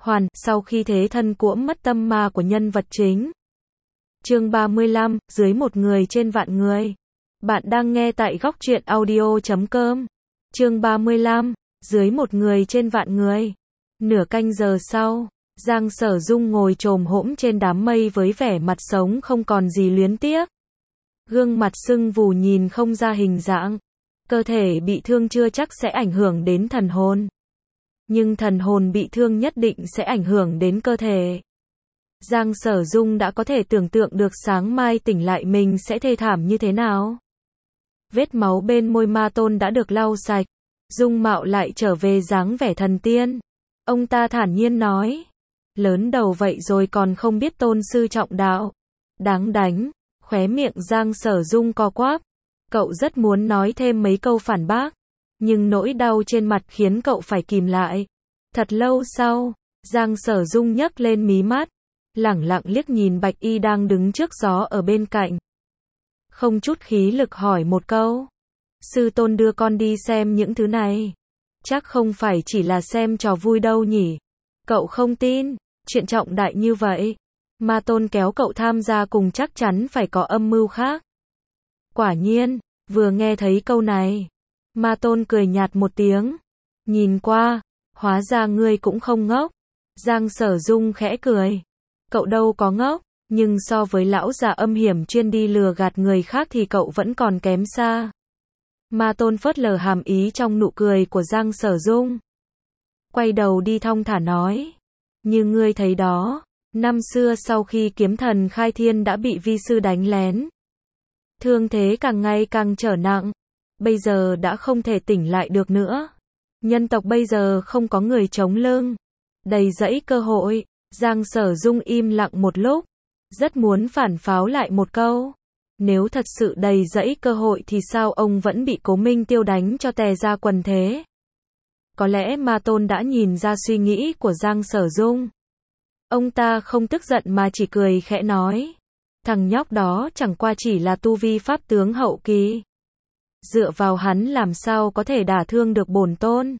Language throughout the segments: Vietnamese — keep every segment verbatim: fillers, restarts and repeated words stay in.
hoàn, sau khi thế thân cuỗm mất tâm ma của nhân vật chính. Chương ba mươi lăm, dưới một người trên vạn người. Bạn đang nghe tại góc truyện audio chấm com. Chương ba mươi lăm, dưới một người trên vạn người. Nửa canh giờ sau, Giang Sở Dung ngồi chồm hổm trên đám mây với vẻ mặt sống không còn gì luyến tiếc. Gương mặt sưng vù nhìn không ra hình dạng. Cơ thể bị thương chưa chắc sẽ ảnh hưởng đến thần hồn. Nhưng thần hồn bị thương nhất định sẽ ảnh hưởng đến cơ thể. Giang Sở Dung đã có thể tưởng tượng được sáng mai tỉnh lại mình sẽ thê thảm như thế nào. Vết máu bên môi Ma Tôn đã được lau sạch. Dung mạo lại trở về dáng vẻ thần tiên. Ông ta thản nhiên nói. Lớn đầu vậy rồi còn không biết tôn sư trọng đạo. Đáng đánh. Khóe miệng Giang Sở Dung co quắp. Cậu rất muốn nói thêm mấy câu phản bác. Nhưng nỗi đau trên mặt khiến cậu phải kìm lại. Thật lâu sau, Giang Sở Dung nhấc lên mí mắt. Lẳng lặng liếc nhìn Bạch Y đang đứng trước gió ở bên cạnh. Không chút khí lực hỏi một câu. Sư tôn đưa con đi xem những thứ này. Chắc không phải chỉ là xem trò vui đâu nhỉ. Cậu không tin, chuyện trọng đại như vậy. Ma Tôn kéo cậu tham gia cùng chắc chắn phải có âm mưu khác. Quả nhiên, vừa nghe thấy câu này. Ma Tôn cười nhạt một tiếng. Nhìn qua, hóa ra ngươi cũng không ngốc. Giang Sở Dung khẽ cười. Cậu đâu có ngốc, nhưng so với lão già âm hiểm chuyên đi lừa gạt người khác thì cậu vẫn còn kém xa. Ma Tôn phớt lờ hàm ý trong nụ cười của Giang Sở Dung. Quay đầu đi thong thả nói. Như ngươi thấy đó, năm xưa sau khi kiếm thần khai thiên đã bị vi sư đánh lén. Thương thế càng ngày càng trở nặng. Bây giờ đã không thể tỉnh lại được nữa. Nhân tộc bây giờ không có người chống lưng. Đầy dẫy cơ hội. Giang Sở Dung im lặng một lúc. Rất muốn phản pháo lại một câu. Nếu thật sự đầy dẫy cơ hội thì sao ông vẫn bị Cố Minh Tiêu đánh cho tè ra quần thế? Có lẽ Ma Tôn đã nhìn ra suy nghĩ của Giang Sở Dung. Ông ta không tức giận mà chỉ cười khẽ nói. Thằng nhóc đó chẳng qua chỉ là tu vi pháp tướng hậu kỳ. Dựa vào hắn làm sao có thể đả thương được bổn tôn.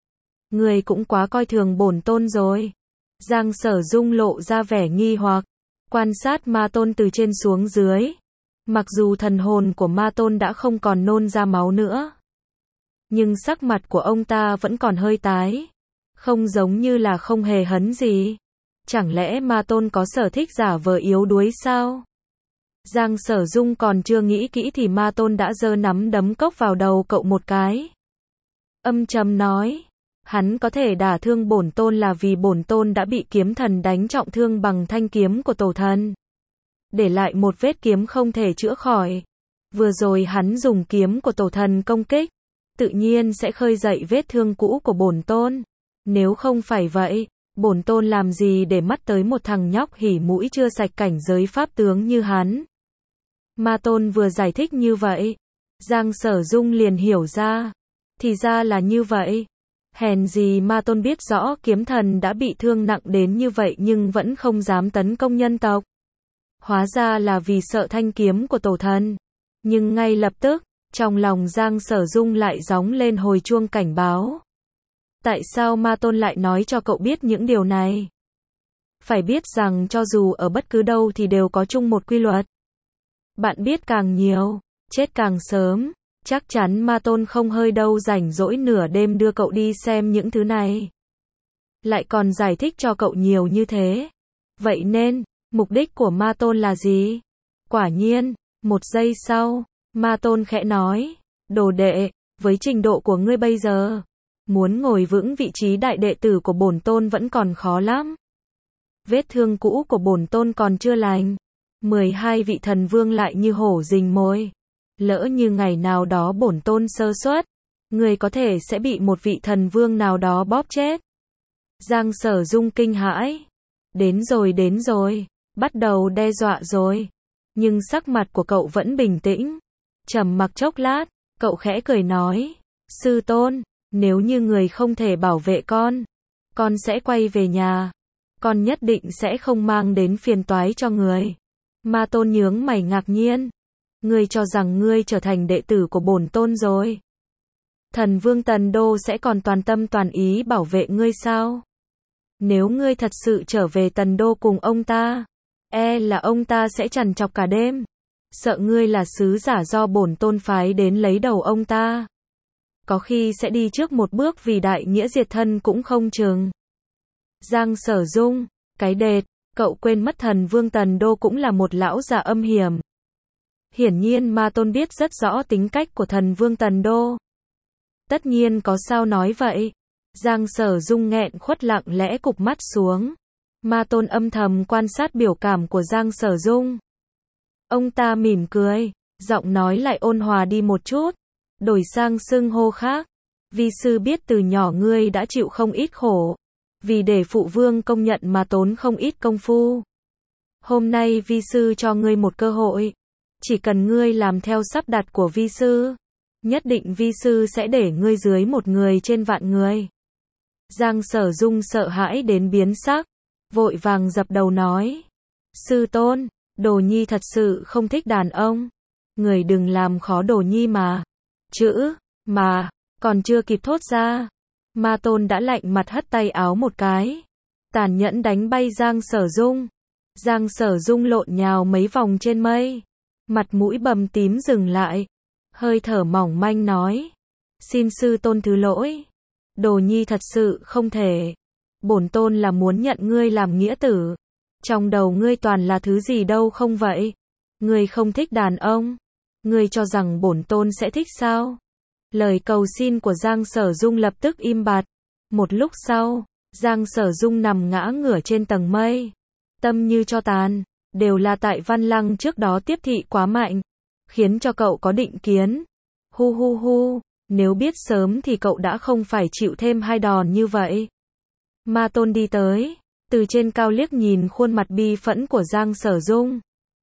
Người cũng quá coi thường bổn tôn rồi. Giang Sở Dung lộ ra vẻ nghi hoặc. Quan sát Ma Tôn từ trên xuống dưới. Mặc dù thần hồn của Ma Tôn đã không còn nôn ra máu nữa. Nhưng sắc mặt của ông ta vẫn còn hơi tái. Không giống như là không hề hấn gì. Chẳng lẽ Ma Tôn có sở thích giả vờ yếu đuối sao? Giang Sở Dung còn chưa nghĩ kỹ thì Ma Tôn đã giơ nắm đấm cốc vào đầu cậu một cái. Âm trầm nói. Hắn có thể đả thương bổn tôn là vì bổn tôn đã bị kiếm thần đánh trọng thương bằng thanh kiếm của tổ thần. Để lại một vết kiếm không thể chữa khỏi. Vừa rồi hắn dùng kiếm của tổ thần công kích. Tự nhiên sẽ khơi dậy vết thương cũ của bổn tôn. Nếu không phải vậy, bổn tôn làm gì để mắt tới một thằng nhóc hỉ mũi chưa sạch cảnh giới pháp tướng như hắn. Ma Tôn vừa giải thích như vậy. Giang Sở Dung liền hiểu ra. Thì ra là như vậy. Hèn gì Ma Tôn biết rõ kiếm thần đã bị thương nặng đến như vậy nhưng vẫn không dám tấn công nhân tộc. Hóa ra là vì sợ thanh kiếm của tổ thần. Nhưng ngay lập tức, trong lòng Giang Sở Dung lại gióng lên hồi chuông cảnh báo. Tại sao Ma Tôn lại nói cho cậu biết những điều này? Phải biết rằng cho dù ở bất cứ đâu thì đều có chung một quy luật. Bạn biết càng nhiều, chết càng sớm. Chắc chắn Ma Tôn không hơi đâu rảnh rỗi nửa đêm đưa cậu đi xem những thứ này. Lại còn giải thích cho cậu nhiều như thế. Vậy nên, mục đích của Ma Tôn là gì? Quả nhiên, một giây sau, Ma Tôn khẽ nói. Đồ đệ, với trình độ của ngươi bây giờ, muốn ngồi vững vị trí đại đệ tử của bổn tôn vẫn còn khó lắm. Vết thương cũ của bổn tôn còn chưa lành. mười hai vị thần vương lại như hổ rình mồi. Lỡ như ngày nào đó bổn tôn sơ suất, người có thể sẽ bị một vị thần vương nào đó bóp chết. Giang Sở Dung kinh hãi. Đến rồi đến rồi, bắt đầu đe dọa rồi. Nhưng sắc mặt của cậu vẫn bình tĩnh. Trầm mặc chốc lát, cậu khẽ cười nói. Sư tôn, nếu như người không thể bảo vệ con, con sẽ quay về nhà. Con nhất định sẽ không mang đến phiền toái cho người. Ma Tôn nhướng mày ngạc nhiên. Ngươi cho rằng ngươi trở thành đệ tử của bổn tôn rồi. Thần vương Tần Đô sẽ còn toàn tâm toàn ý bảo vệ ngươi sao? Nếu ngươi thật sự trở về Tần Đô cùng ông ta, e là ông ta sẽ trằn trọc cả đêm. Sợ ngươi là sứ giả do bổn tôn phái đến lấy đầu ông ta. Có khi sẽ đi trước một bước vì đại nghĩa diệt thân cũng không chừng. Giang Sở Dung, cái đệt, cậu quên mất thần vương Tần Đô cũng là một lão già âm hiểm. Hiển nhiên Ma Tôn biết rất rõ tính cách của thần vương Tần Đô. Tất nhiên có sao nói vậy. Giang Sở Dung nghẹn khuất lặng lẽ cụp mắt xuống. Ma Tôn âm thầm quan sát biểu cảm của Giang Sở Dung. Ông ta mỉm cười, giọng nói lại ôn hòa đi một chút, đổi sang xưng hô khác. Vi sư biết từ nhỏ ngươi đã chịu không ít khổ, vì để phụ vương công nhận mà tốn không ít công phu. Hôm nay vi sư cho ngươi một cơ hội, chỉ cần ngươi làm theo sắp đặt của vi sư, nhất định vi sư sẽ để ngươi dưới một người trên vạn người. Giang Sở Dung sợ hãi đến biến sắc, vội vàng dập đầu nói: Sư tôn, Đồ Nhi thật sự không thích đàn ông. Người đừng làm khó Đồ Nhi mà. Chữ, mà, còn chưa kịp thốt ra. Ma Tôn đã lạnh mặt hất tay áo một cái. Tàn nhẫn đánh bay Giang Sở Dung. Giang Sở Dung lộn nhào mấy vòng trên mây. Mặt mũi bầm tím dừng lại. Hơi thở mỏng manh nói: Xin sư tôn thứ lỗi. Đồ Nhi thật sự không thể. Bổn tôn là muốn nhận ngươi làm nghĩa tử. Trong đầu ngươi toàn là thứ gì đâu không vậy? Ngươi không thích đàn ông. Ngươi cho rằng bổn tôn sẽ thích sao? Lời cầu xin của Giang Sở Dung lập tức im bặt. Một lúc sau, Giang Sở Dung nằm ngã ngửa trên tầng mây. Tâm như cho tàn, đều là tại Văn Lăng trước đó tiếp thị quá mạnh, khiến cho cậu có định kiến. Hu hu hu, nếu biết sớm thì cậu đã không phải chịu thêm hai đòn như vậy. Ma Tôn đi tới, từ trên cao liếc nhìn khuôn mặt bi phẫn của Giang Sở Dung.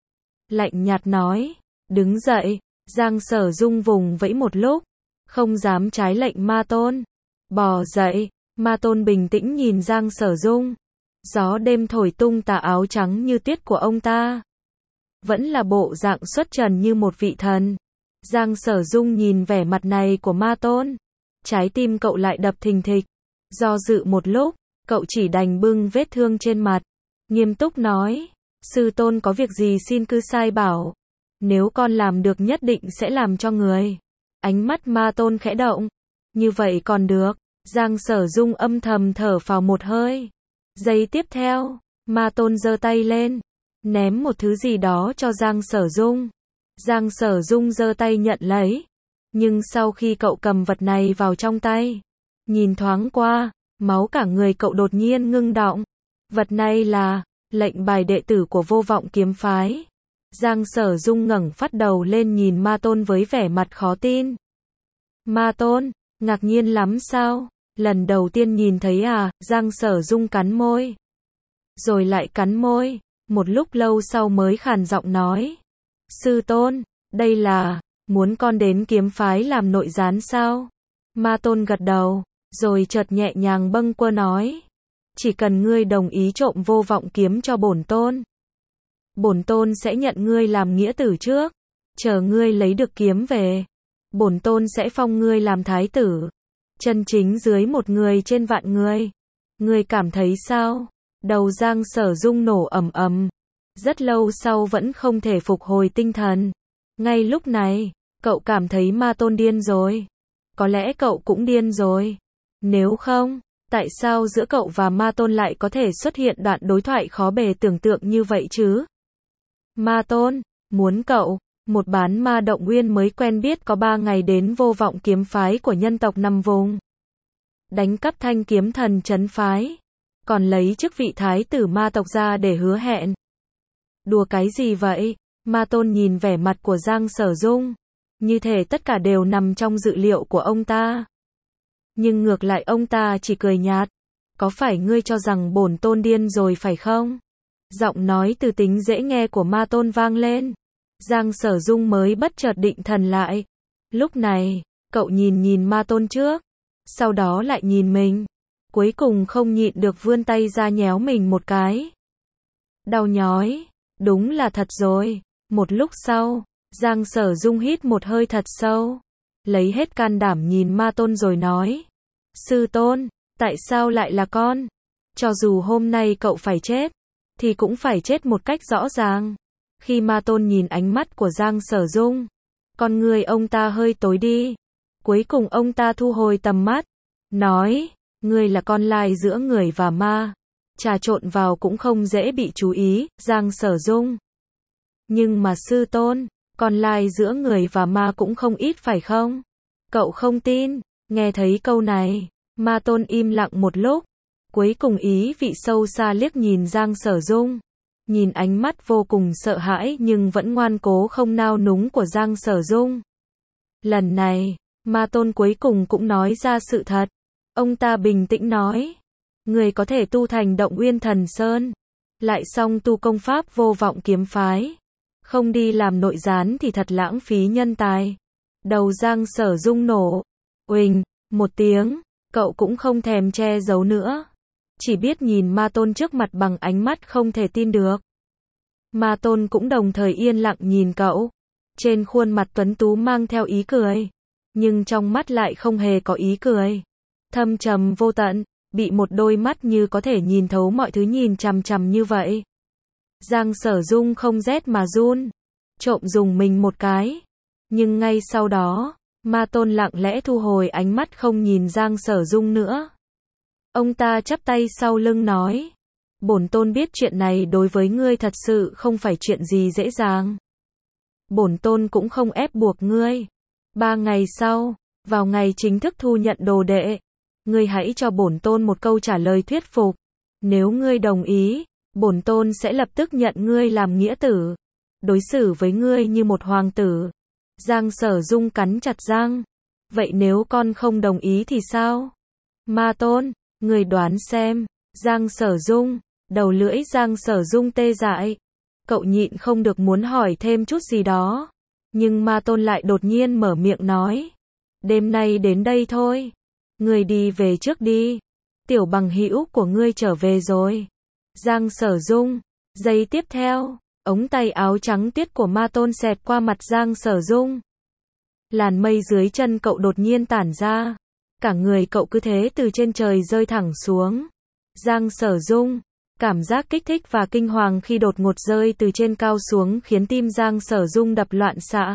Lạnh nhạt nói: Đứng dậy. Giang Sở Dung vùng vẫy một lúc, không dám trái lệnh Ma Tôn. Bò dậy. Ma Tôn bình tĩnh nhìn Giang Sở Dung. Gió đêm thổi tung tà áo trắng như tuyết của ông ta. Vẫn là bộ dạng xuất trần như một vị thần. Giang Sở Dung nhìn vẻ mặt này của Ma Tôn. Trái tim cậu lại đập thình thịch. Do dự một lúc, cậu chỉ đành bưng vết thương trên mặt. Nghiêm túc nói: Sư tôn có việc gì xin cứ sai bảo. Nếu con làm được nhất định sẽ làm cho người. Ánh mắt Ma Tôn khẽ động. Như vậy còn được. Giang Sở Dung âm thầm thở phào một hơi. Giây tiếp theo, Ma Tôn giơ tay lên, ném một thứ gì đó cho Giang Sở Dung. Giang Sở Dung giơ tay nhận lấy. Nhưng sau khi cậu cầm vật này vào trong tay, nhìn thoáng qua, máu cả người cậu đột nhiên ngưng đọng. Vật này là lệnh bài đệ tử của Vô Vọng Kiếm Phái. Giang Sở Dung ngẩng phát đầu lên nhìn Ma Tôn với vẻ mặt khó tin. Ma Tôn, ngạc nhiên lắm sao? Lần đầu tiên nhìn thấy à? Giang Sở Dung cắn môi. Rồi lại cắn môi, một lúc lâu sau mới khàn giọng nói: Sư tôn, đây là, muốn con đến kiếm phái làm nội gián sao? Ma Tôn gật đầu, rồi chợt nhẹ nhàng bâng quơ nói: Chỉ cần ngươi đồng ý trộm Vô Vọng kiếm cho bổn tôn, bổn tôn sẽ nhận ngươi làm nghĩa tử trước. Chờ ngươi lấy được kiếm về, bổn tôn sẽ phong ngươi làm thái tử, chân chính dưới một người trên vạn người. Ngươi cảm thấy sao? Đầu Giang Sở Dung nổ ầm ầm. Rất lâu sau vẫn không thể phục hồi tinh thần. Ngay lúc này, cậu cảm thấy Ma Tôn điên rồi. Có lẽ cậu cũng điên rồi. Nếu không, tại sao giữa cậu và Ma Tôn lại có thể xuất hiện đoạn đối thoại khó bề tưởng tượng như vậy chứ? Ma Tôn, muốn cậu, một bán ma động nguyên mới quen biết có ba ngày đến Vô Vọng kiếm phái của nhân tộc nằm vùng. Đánh cắp Thanh Kiếm Thần trấn phái. Còn lấy chức vị thái tử ma tộc ra để hứa hẹn. Đùa cái gì vậy? Ma Tôn nhìn vẻ mặt của Giang Sở Dung. Như thể tất cả đều nằm trong dự liệu của ông ta. Nhưng ngược lại ông ta chỉ cười nhạt. Có phải ngươi cho rằng bổn tôn điên rồi phải không? Giọng nói từ tính dễ nghe của Ma Tôn vang lên. Giang Sở Dung mới bất chợt định thần lại. Lúc này, cậu nhìn nhìn Ma Tôn trước. Sau đó lại nhìn mình. Cuối cùng không nhịn được vươn tay ra nhéo mình một cái. Đau nhói. Đúng là thật rồi. Một lúc sau, Giang Sở Dung hít một hơi thật sâu. Lấy hết can đảm nhìn Ma Tôn rồi nói: Sư tôn, tại sao lại là con? Cho dù hôm nay cậu phải chết, thì cũng phải chết một cách rõ ràng. Khi Ma Tôn nhìn ánh mắt của Giang Sở Dung, con người ông ta hơi tối đi. Cuối cùng ông ta thu hồi tầm mắt, nói, ngươi là con lai giữa người và ma. Trà trộn vào cũng không dễ bị chú ý, Giang Sở Dung. Nhưng mà sư tôn, con lai giữa người và ma cũng không ít phải không? Cậu không tin. Nghe thấy câu này, Ma Tôn im lặng một lúc. Cuối cùng ý vị sâu xa liếc nhìn Giang Sở Dung. Nhìn ánh mắt vô cùng sợ hãi nhưng vẫn ngoan cố không nao núng của Giang Sở Dung. Lần này, Ma Tôn cuối cùng cũng nói ra sự thật. Ông ta bình tĩnh nói, người có thể tu thành Động Uyên Thần Sơn, lại song tu công pháp Vô Vọng Kiếm Phái, không đi làm nội gián thì thật lãng phí nhân tài. Đầu Giang Sở Dung nổ, uỳnh, một tiếng, cậu cũng không thèm che giấu nữa. Chỉ biết nhìn Ma Tôn trước mặt bằng ánh mắt không thể tin được. Ma Tôn cũng đồng thời yên lặng nhìn cậu. Trên khuôn mặt tuấn tú mang theo ý cười, nhưng trong mắt lại không hề có ý cười. Thâm trầm vô tận, bị một đôi mắt như có thể nhìn thấu mọi thứ nhìn chằm chằm như vậy. Giang Sở Dung không rét mà run, trộm dùng mình một cái. Nhưng ngay sau đó, Ma Tôn lặng lẽ thu hồi ánh mắt không nhìn Giang Sở Dung nữa. Ông ta chắp tay sau lưng nói, bổn tôn biết chuyện này đối với ngươi thật sự không phải chuyện gì dễ dàng. Bổn tôn cũng không ép buộc ngươi. Ba ngày sau, vào ngày chính thức thu nhận đồ đệ, ngươi hãy cho bổn tôn một câu trả lời thuyết phục. Nếu ngươi đồng ý, bổn tôn sẽ lập tức nhận ngươi làm nghĩa tử, đối xử với ngươi như một hoàng tử. Giang Sở Dung cắn chặt răng. Vậy nếu con không đồng ý thì sao? Ma Tôn, người đoán xem. Giang Sở Dung, đầu lưỡi Giang Sở Dung tê dại. Cậu nhịn không được muốn hỏi thêm chút gì đó. Nhưng Ma Tôn lại đột nhiên mở miệng nói. Đêm nay đến đây thôi. Người đi về trước đi. Tiểu bằng hữu của ngươi trở về rồi. Giang Sở Dung, giây tiếp theo, ống tay áo trắng tiết của Ma Tôn xẹt qua mặt Giang Sở Dung. Làn mây dưới chân cậu đột nhiên tản ra. Cả người cậu cứ thế từ trên trời rơi thẳng xuống. Giang Sở Dung, cảm giác kích thích và kinh hoàng khi đột ngột rơi từ trên cao xuống khiến tim Giang Sở Dung đập loạn xạ.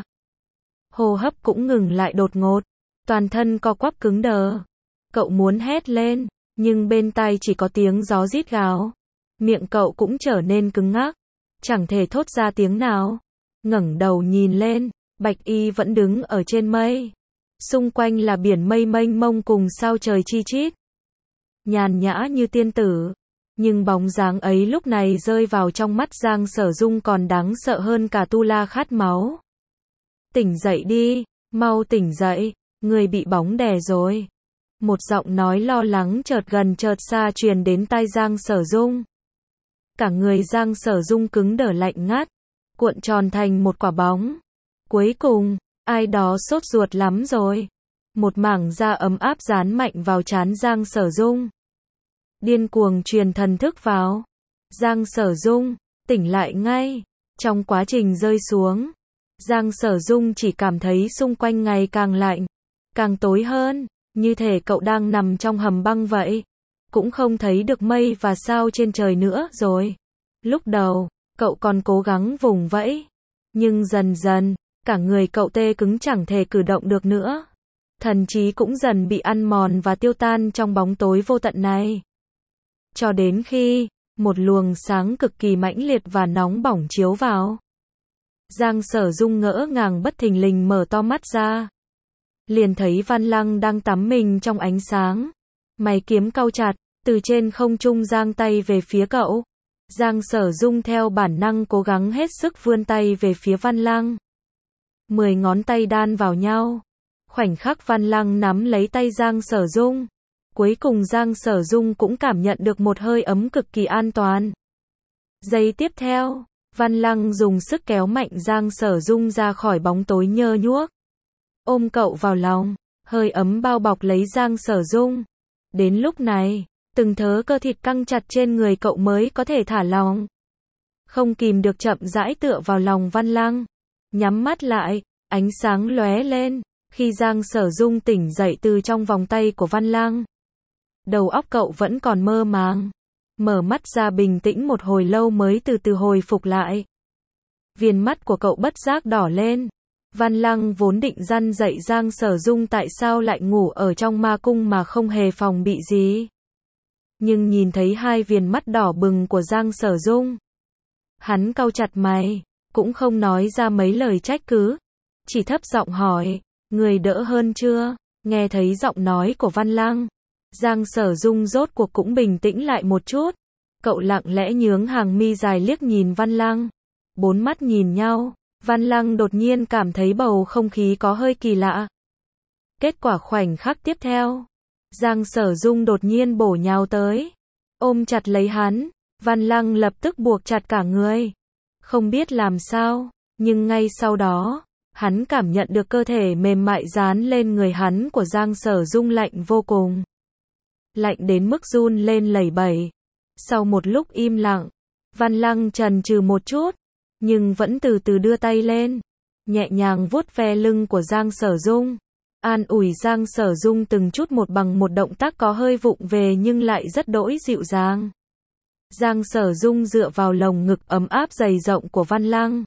Hô hấp cũng ngừng lại đột ngột. Toàn thân co quắp cứng đờ. Cậu muốn hét lên, nhưng bên tai chỉ có tiếng gió rít gào. Miệng cậu cũng trở nên cứng ngắc, chẳng thể thốt ra tiếng nào. Ngẩng đầu nhìn lên, Bạch Y vẫn đứng ở trên mây. Xung quanh là biển mây mênh mông cùng sao trời chi chít. Nhàn nhã như tiên tử. Nhưng bóng dáng ấy lúc này rơi vào trong mắt Giang Sở Dung còn đáng sợ hơn cả tu la khát máu. Tỉnh dậy đi, mau tỉnh dậy, người bị bóng đè rồi. Một giọng nói lo lắng chợt gần chợt xa truyền đến tai Giang Sở Dung. Cả người Giang Sở Dung cứng đờ lạnh ngắt, cuộn tròn thành một quả bóng. Cuối cùng, ai đó sốt ruột lắm rồi. Một mảng da ấm áp dán mạnh vào trán Giang Sở Dung. Điên cuồng truyền thần thức vào. Giang Sở Dung, tỉnh lại ngay. Trong quá trình rơi xuống, Giang Sở Dung chỉ cảm thấy xung quanh ngày càng lạnh, càng tối hơn, như thể cậu đang nằm trong hầm băng vậy. Cũng không thấy được mây và sao trên trời nữa rồi. Lúc đầu, cậu còn cố gắng vùng vẫy. Nhưng dần dần, cả người cậu tê cứng chẳng thể cử động được nữa. Thần trí cũng dần bị ăn mòn và tiêu tan trong bóng tối vô tận này. Cho đến khi, một luồng sáng cực kỳ mãnh liệt và nóng bỏng chiếu vào. Giang Sở Dung ngỡ ngàng bất thình lình mở to mắt ra. Liền thấy Văn Lăng đang tắm mình trong ánh sáng. Mày kiếm cau chặt, từ trên không trung giang tay về phía cậu. Giang Sở Dung theo bản năng cố gắng hết sức vươn tay về phía Văn Lăng. Mười ngón tay đan vào nhau. Khoảnh khắc Văn Lăng nắm lấy tay Giang Sở Dung. Cuối cùng Giang Sở Dung cũng cảm nhận được một hơi ấm cực kỳ an toàn. Giây tiếp theo, Văn Lăng dùng sức kéo mạnh Giang Sở Dung ra khỏi bóng tối nhơ nhuốc. Ôm cậu vào lòng, hơi ấm bao bọc lấy Giang Sở Dung. Đến lúc này, từng thớ cơ thịt căng chặt trên người cậu mới có thể thả lỏng. Không kìm được chậm rãi tựa vào lòng Văn Lăng. Nhắm mắt lại, ánh sáng lóe lên, khi Giang Sở Dung tỉnh dậy từ trong vòng tay của Văn Lăng. Đầu óc cậu vẫn còn mơ màng, mở mắt ra bình tĩnh một hồi lâu mới từ từ hồi phục lại. Viền mắt của cậu bất giác đỏ lên. Văn Lăng vốn định răn dạy Giang Sở Dung tại sao lại ngủ ở trong ma cung mà không hề phòng bị gì. Nhưng nhìn thấy hai viền mắt đỏ bừng của Giang Sở Dung, hắn cau chặt mày, cũng không nói ra mấy lời trách cứ, chỉ thấp giọng hỏi, người đỡ hơn chưa? Nghe thấy giọng nói của Văn Lăng, Giang Sở Dung rốt cuộc cũng bình tĩnh lại một chút. Cậu lặng lẽ nhướng hàng mi dài liếc nhìn Văn Lăng. Bốn mắt nhìn nhau, Văn Lăng đột nhiên cảm thấy bầu không khí có hơi kỳ lạ. Kết quả khoảnh khắc tiếp theo, Giang Sở Dung đột nhiên bổ nhào tới, ôm chặt lấy hắn. Văn Lăng lập tức buộc chặt cả người. Không biết làm sao, nhưng ngay sau đó, hắn cảm nhận được cơ thể mềm mại dán lên người hắn của Giang Sở Dung lạnh vô cùng. Lạnh đến mức run lên lẩy bẩy. Sau một lúc im lặng, Văn Lăng chần chừ một chút, nhưng vẫn từ từ đưa tay lên, nhẹ nhàng vuốt ve lưng của Giang Sở Dung. An ủi Giang Sở Dung từng chút một bằng một động tác có hơi vụng về nhưng lại rất đỗi dịu dàng. Giang Sở Dung dựa vào lồng ngực ấm áp dày rộng của Văn Lăng,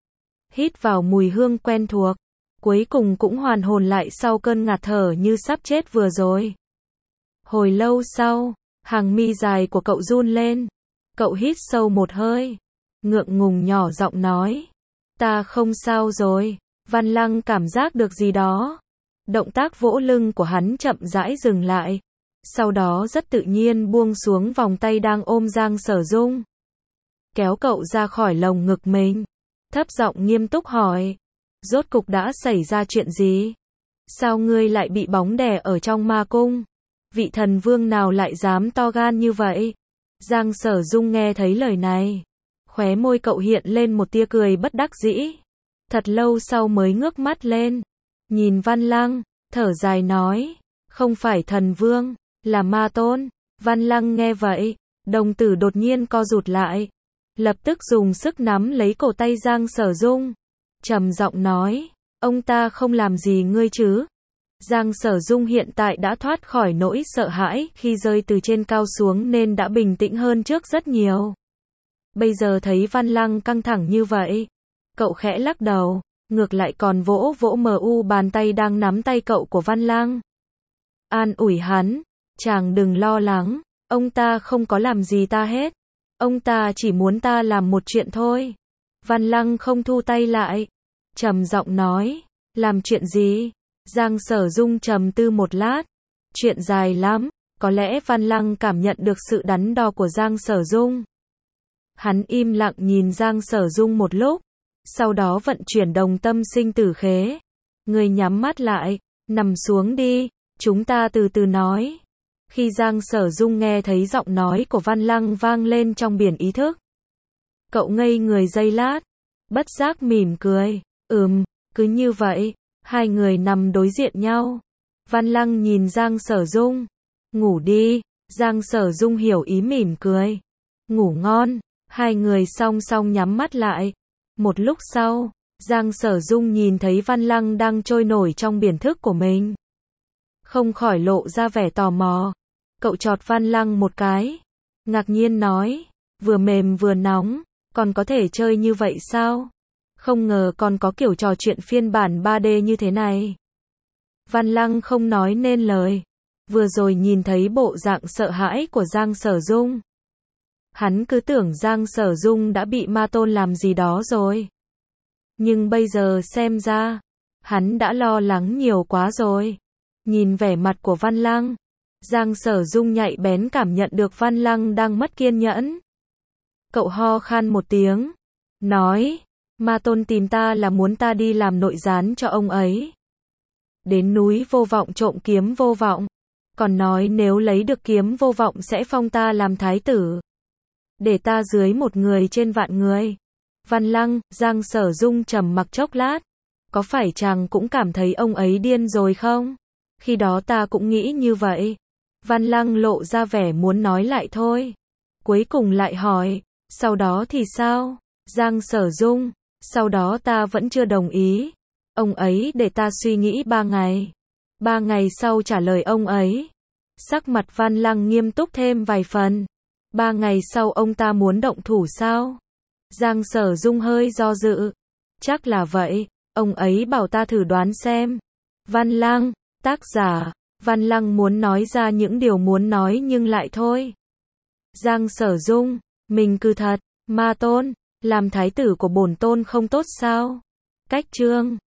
hít vào mùi hương quen thuộc, cuối cùng cũng hoàn hồn lại sau cơn ngạt thở như sắp chết vừa rồi. Hồi lâu sau, hàng mi dài của cậu run lên, cậu hít sâu một hơi, ngượng ngùng nhỏ giọng nói, ta không sao rồi. Văn Lăng cảm giác được gì đó, động tác vỗ lưng của hắn chậm rãi dừng lại. Sau đó rất tự nhiên buông xuống vòng tay đang ôm Giang Sở Dung, kéo cậu ra khỏi lồng ngực mình, thấp giọng nghiêm túc hỏi, rốt cục đã xảy ra chuyện gì? Sao ngươi lại bị bóng đè ở trong ma cung? Vị thần vương nào lại dám to gan như vậy? Giang Sở Dung nghe thấy lời này, khóe môi cậu hiện lên một tia cười bất đắc dĩ. Thật lâu sau mới ngước mắt lên, nhìn Văn Lăng, thở dài nói, không phải thần vương, là ma tôn. Văn Lăng nghe vậy, đồng tử đột nhiên co rụt lại, lập tức dùng sức nắm lấy cổ tay Giang Sở Dung, trầm giọng nói, ông ta không làm gì ngươi chứ? Giang Sở Dung hiện tại đã thoát khỏi nỗi sợ hãi khi rơi từ trên cao xuống nên đã bình tĩnh hơn trước rất nhiều. Bây giờ thấy Văn Lăng căng thẳng như vậy, cậu khẽ lắc đầu, ngược lại còn vỗ vỗ mờ u bàn tay đang nắm tay cậu của Văn Lăng. An ủi hắn, chàng đừng lo lắng, ông ta không có làm gì ta hết. Ông ta chỉ muốn ta làm một chuyện thôi. Văn Lăng không thu tay lại, trầm giọng nói, làm chuyện gì? Giang Sở Dung trầm tư một lát, chuyện dài lắm. Có lẽ Văn Lăng cảm nhận được sự đắn đo của Giang Sở Dung. Hắn im lặng nhìn Giang Sở Dung một lúc, sau đó vận chuyển đồng tâm sinh tử khế. Người nhắm mắt lại, nằm xuống đi, chúng ta từ từ nói. Khi Giang Sở Dung nghe thấy giọng nói của Văn Lăng vang lên trong biển ý thức, cậu ngây người giây lát, bất giác mỉm cười, ừm, cứ như vậy. Hai người nằm đối diện nhau. Văn Lăng nhìn Giang Sở Dung, ngủ đi. Giang Sở Dung hiểu ý mỉm cười, ngủ ngon. Hai người song song nhắm mắt lại. Một lúc sau, Giang Sở Dung nhìn thấy Văn Lăng đang trôi nổi trong biển thức của mình, không khỏi lộ ra vẻ tò mò. Cậu chọt Văn Lăng một cái, ngạc nhiên nói, vừa mềm vừa nóng, còn có thể chơi như vậy sao? Không ngờ còn có kiểu trò chuyện phiên bản ba D như thế này. Văn Lăng không nói nên lời, vừa rồi nhìn thấy bộ dạng sợ hãi của Giang Sở Dung, hắn cứ tưởng Giang Sở Dung đã bị ma tôn làm gì đó rồi. Nhưng bây giờ xem ra, hắn đã lo lắng nhiều quá rồi. Nhìn vẻ mặt của Văn Lăng, Giang Sở Dung nhạy bén cảm nhận được Văn Lăng đang mất kiên nhẫn. Cậu ho khan một tiếng, nói, ma tôn tìm ta là muốn ta đi làm nội gián cho ông ấy. Đến núi Vô Vọng trộm kiếm Vô Vọng, còn nói nếu lấy được kiếm Vô Vọng sẽ phong ta làm thái tử, để ta dưới một người trên vạn người. Văn Lăng, Giang Sở Dung trầm mặc chốc lát, có phải chàng cũng cảm thấy ông ấy điên rồi không? Khi đó ta cũng nghĩ như vậy. Văn Lăng lộ ra vẻ muốn nói lại thôi, cuối cùng lại hỏi, sau đó thì sao? Giang Sở Dung, sau đó ta vẫn chưa đồng ý. Ông ấy để ta suy nghĩ ba ngày. Ba ngày sau trả lời ông ấy. Sắc mặt Văn Lăng nghiêm túc thêm vài phần. Ba ngày sau ông ta muốn động thủ sao? Giang Sở Dung hơi do dự. Chắc là vậy, ông ấy bảo ta thử đoán xem. Văn Lăng, tác giả, Văn Lăng muốn nói ra những điều muốn nói nhưng lại thôi. Giang Sở Dung, mình cứ thật, Ma Tôn, làm thái tử của bổn tôn không tốt sao? Cách chương